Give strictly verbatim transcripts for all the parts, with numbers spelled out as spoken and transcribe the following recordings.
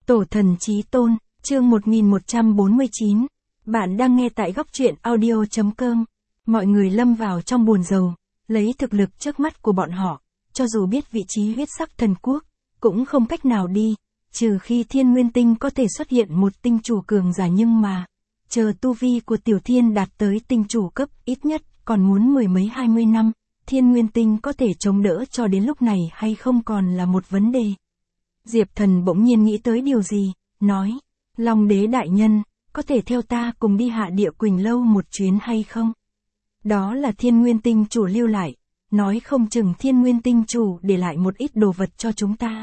Tổ thần chí tôn, chương một nghìn một trăm bốn mươi chín. Bạn đang nghe tại góc truyện audio chấm com. Mọi người lâm vào trong buồn rầu, lấy thực lực trước mắt của bọn họ, cho dù biết vị trí huyết sắc thần quốc, cũng không cách nào đi, trừ khi thiên nguyên tinh có thể xuất hiện một tinh chủ cường giả, nhưng mà, chờ tu vi của tiểu thiên đạt tới tinh chủ cấp ít nhất, còn muốn mười mấy hai mươi năm, thiên nguyên tinh có thể chống đỡ cho đến lúc này hay không còn là một vấn đề. Diệp Thần bỗng nhiên nghĩ tới điều gì, nói, Long đế đại nhân, có thể theo ta cùng đi Hạ Địa Quỳnh Lâu một chuyến hay không? Đó là thiên nguyên tinh chủ lưu lại, nói không chừng thiên nguyên tinh chủ để lại một ít đồ vật cho chúng ta.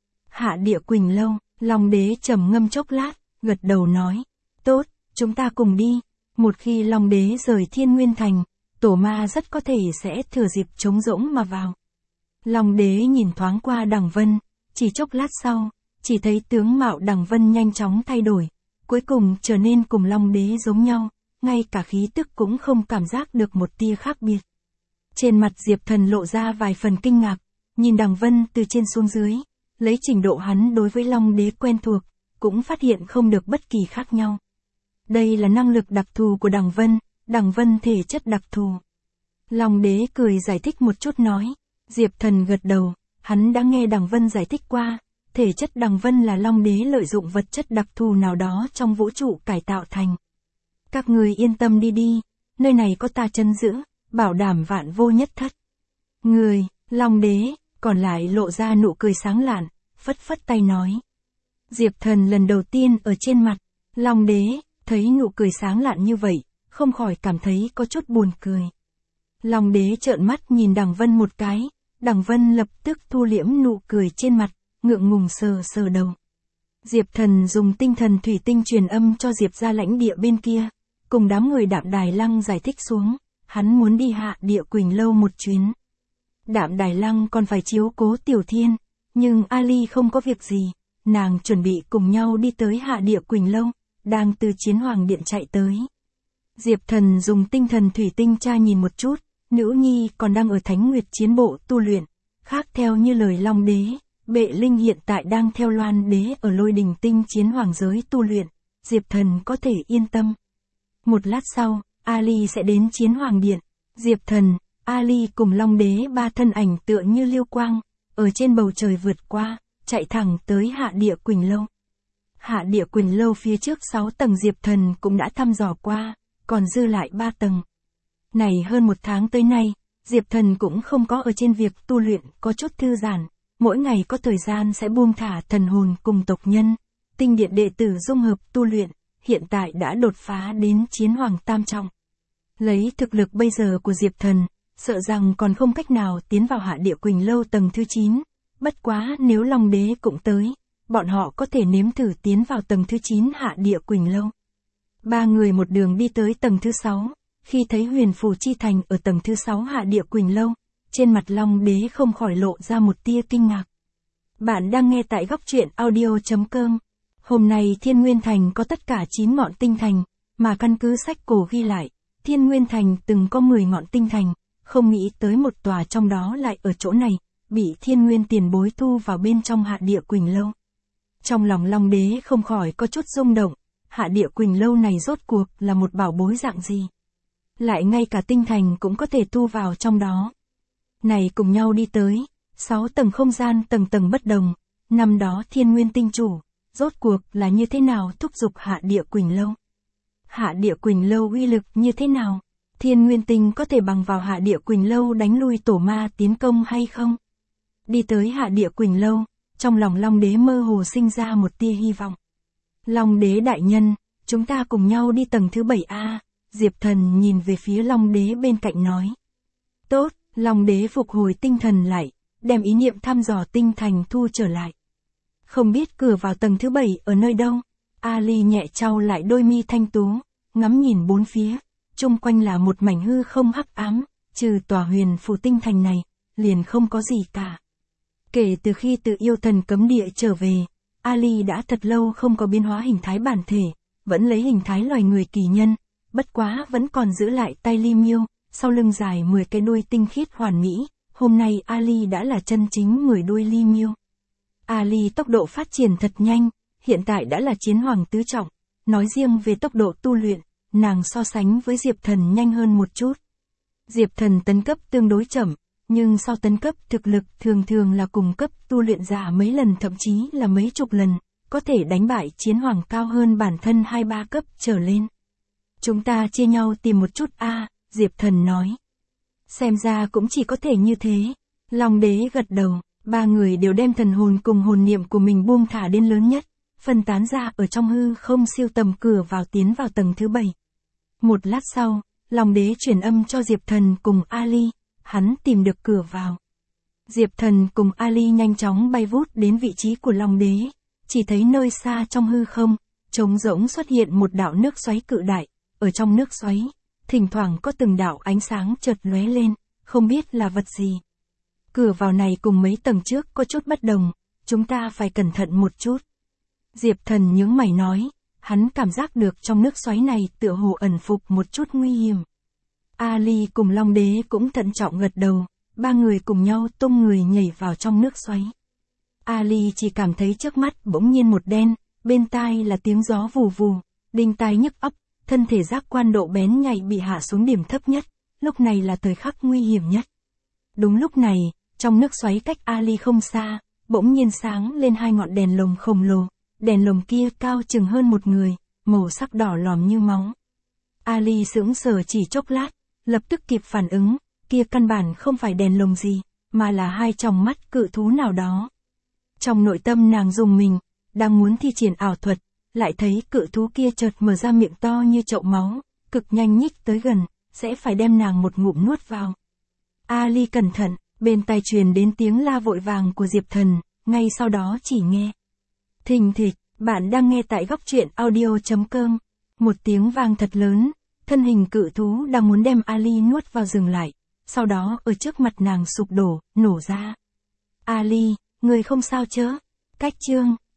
Hạ Địa Quỳnh Lâu, Long đế trầm ngâm chốc lát, gật đầu nói, tốt, chúng ta cùng đi. Một khi Long đế rời thiên nguyên thành, tổ ma rất có thể sẽ thừa dịp trống rỗng mà vào. Long đế nhìn thoáng qua Đằng Vân, chỉ chốc lát sau, chỉ thấy tướng mạo Đằng Vân nhanh chóng thay đổi, cuối cùng trở nên cùng Long đế giống nhau, ngay cả khí tức cũng không cảm giác được một tia khác biệt. Trên mặt Diệp Thần lộ ra vài phần kinh ngạc, nhìn Đằng Vân từ trên xuống dưới, lấy trình độ hắn đối với Long đế quen thuộc, cũng phát hiện không được bất kỳ khác nhau. Đây là năng lực đặc thù của Đằng Vân, Đằng Vân thể chất đặc thù. Long đế cười giải thích một chút nói, Diệp Thần gật đầu, hắn đã nghe Đằng Vân giải thích qua, thể chất Đằng Vân là Long đế lợi dụng vật chất đặc thù nào đó trong vũ trụ cải tạo thành. Các người yên tâm đi đi, nơi này có ta trấn giữ, bảo đảm vạn vô nhất thất. Người, Long đế, còn lại lộ ra nụ cười sáng lạn, phất phất tay nói. Diệp Thần lần đầu tiên ở trên mặt, Long đế, thấy nụ cười sáng lạn như vậy, không khỏi cảm thấy có chút buồn cười. Long đế trợn mắt nhìn Đằng Vân một cái, Đằng Vân lập tức thu liễm nụ cười trên mặt, ngượng ngùng sờ sờ đầu. Diệp Thần dùng tinh thần thủy tinh truyền âm cho Diệp ra lãnh địa bên kia, cùng đám người Đạm Đài Lăng giải thích xuống, hắn muốn đi Hạ Địa Quỳnh Lâu một chuyến. Đạm Đài Lăng còn phải chiếu cố Tiểu Thiên, nhưng Ali không có việc gì, nàng chuẩn bị cùng nhau đi tới Hạ Địa Quỳnh Lâu, đang từ Chiến Hoàng Điện chạy tới. Diệp Thần dùng tinh thần thủy tinh tra nhìn một chút, nữ nhi còn đang ở Thánh Nguyệt Chiến Bộ tu luyện, khác theo như lời Long đế, Bệ Linh hiện tại đang theo Loan đế ở Lôi Đình Tinh Chiến Hoàng giới tu luyện, Diệp Thần có thể yên tâm. Một lát sau, Ali sẽ đến Chiến Hoàng Điện, Diệp Thần, Ali cùng Long đế ba thân ảnh tựa như lưu quang, ở trên bầu trời vượt qua, chạy thẳng tới Hạ Địa Quỳnh Lâu. Hạ Địa Quỳnh Lâu phía trước sáu tầng Diệp Thần cũng đã thăm dò qua, còn dư lại ba tầng. Này hơn một tháng tới nay, Diệp Thần cũng không có ở trên việc tu luyện có chút thư giãn, mỗi ngày có thời gian sẽ buông thả thần hồn cùng tộc nhân, tinh điện đệ tử dung hợp tu luyện, hiện tại đã đột phá đến Chiến Hoàng Tam Trọng. Lấy thực lực bây giờ của Diệp Thần, sợ rằng còn không cách nào tiến vào Hạ Địa Quỳnh Lâu tầng thứ chín, bất quá nếu Long đế cũng tới, bọn họ có thể nếm thử tiến vào tầng thứ chín Hạ Địa Quỳnh Lâu. Ba người một đường đi tới tầng thứ sáu, khi thấy Huyền Phù Chi Thành ở tầng thứ sáu Hạ Địa Quỳnh Lâu, trên mặt Long đế không khỏi lộ ra một tia kinh ngạc. Bạn đang nghe tại góc truyện audio chấm com. Hôm nay Thiên Nguyên Thành có tất cả chín ngọn tinh thành, mà căn cứ sách cổ ghi lại, Thiên Nguyên Thành từng có mười ngọn tinh thành, không nghĩ tới một tòa trong đó lại ở chỗ này, bị Thiên Nguyên tiền bối thu vào bên trong Hạ Địa Quỳnh Lâu. Trong lòng Long đế không khỏi có chút rung động, Hạ Địa Quỳnh Lâu này rốt cuộc là một bảo bối dạng gì? Lại ngay cả tinh thành cũng có thể thu vào trong đó. Này cùng nhau đi tới, sáu tầng không gian tầng tầng bất đồng, năm đó Thiên Nguyên tinh chủ, rốt cuộc là như thế nào thúc giục Hạ Địa Quỳnh Lâu? Hạ Địa Quỳnh Lâu uy lực như thế nào? Thiên Nguyên tinh có thể bằng vào Hạ Địa Quỳnh Lâu đánh lui tổ ma tiến công hay không? Đi tới Hạ Địa Quỳnh Lâu, trong lòng Long đế mơ hồ sinh ra một tia hy vọng. Long đế đại nhân, chúng ta cùng nhau đi tầng thứ bảy A, Diệp Thần nhìn về phía Long đế bên cạnh nói. Tốt, Long đế phục hồi tinh thần lại, đem ý niệm thăm dò tinh thành thu trở lại. Không biết cửa vào tầng thứ bảy ở nơi đâu? Ali nhẹ chau lại đôi mi thanh tú, ngắm nhìn bốn phía, chung quanh là một mảnh hư không hắc ám, trừ tòa Huyền Phù tinh thành này, liền không có gì cả. Kể từ khi từ yêu thần cấm địa trở về, Ali đã thật lâu không có biến hóa hình thái bản thể, vẫn lấy hình thái loài người kỳ nhân, bất quá vẫn còn giữ lại tay li miêu, sau lưng dài mười cái đuôi tinh khiết hoàn mỹ, hôm nay Ali đã là chân chính mười đuôi li miêu. Ali tốc độ phát triển thật nhanh, hiện tại đã là chiến hoàng tứ trọng, nói riêng về tốc độ tu luyện, nàng so sánh với Diệp Thần nhanh hơn một chút. Diệp Thần tấn cấp tương đối chậm, nhưng sau tấn cấp thực lực thường thường là cùng cấp tu luyện giả mấy lần thậm chí là mấy chục lần, có thể đánh bại chiến hoàng cao hơn bản thân hai ba cấp trở lên. Chúng ta chia nhau tìm một chút a, à, Diệp Thần nói. Xem ra cũng chỉ có thể như thế. Long Đế gật đầu, ba người đều đem thần hồn cùng hồn niệm của mình buông thả đến lớn nhất, phân tán ra ở trong hư không siêu tầm cửa vào tiến vào tầng thứ bảy. Một lát sau, Long Đế truyền âm cho Diệp Thần cùng Ali, hắn tìm được cửa vào. Diệp Thần cùng Ali nhanh chóng bay vút đến vị trí của Long Đế, chỉ thấy nơi xa trong hư không, trống rỗng xuất hiện một đạo nước xoáy cự đại, ở trong nước xoáy, thỉnh thoảng có từng đạo ánh sáng chợt lóe lên, không biết là vật gì. Cửa vào này cùng mấy tầng trước có chút bất đồng, chúng ta phải cẩn thận một chút. Diệp Thần nhướng mày nói, hắn cảm giác được trong nước xoáy này tựa hồ ẩn phục một chút nguy hiểm. Ali cùng Long Đế cũng thận trọng gật đầu, ba người cùng nhau tung người nhảy vào trong nước xoáy. Ali chỉ cảm thấy trước mắt bỗng nhiên một đen, bên tai là tiếng gió vù vù, đinh tai nhức óc, thân thể giác quan độ bén nhạy bị hạ xuống điểm thấp nhất, lúc này là thời khắc nguy hiểm nhất. Đúng lúc này, trong nước xoáy cách Ali không xa, bỗng nhiên sáng lên hai ngọn đèn lồng khổng lồ, đèn lồng kia cao chừng hơn một người, màu sắc đỏ lòm như máu. Ali sững sờ chỉ chốc lát, lập tức kịp phản ứng, kia căn bản không phải đèn lồng gì, mà là hai tròng mắt cự thú nào đó. Trong nội tâm nàng rùng mình, đang muốn thi triển ảo thuật, lại thấy cự thú kia chợt mở ra miệng to như chậu máu, cực nhanh nhích tới gần, sẽ phải đem nàng một ngụm nuốt vào. Ali cẩn thận, bên tai truyền đến tiếng la vội vàng của Diệp Thần, ngay sau đó chỉ nghe. Thình thịch, bạn đang nghe tại góc truyện audio chấm com. Một tiếng vang thật lớn, thân hình cự thú đang muốn đem Ali nuốt vào dừng lại, sau đó ở trước mặt nàng sụp đổ, nổ ra. Ali, người không sao chớ? Cách chương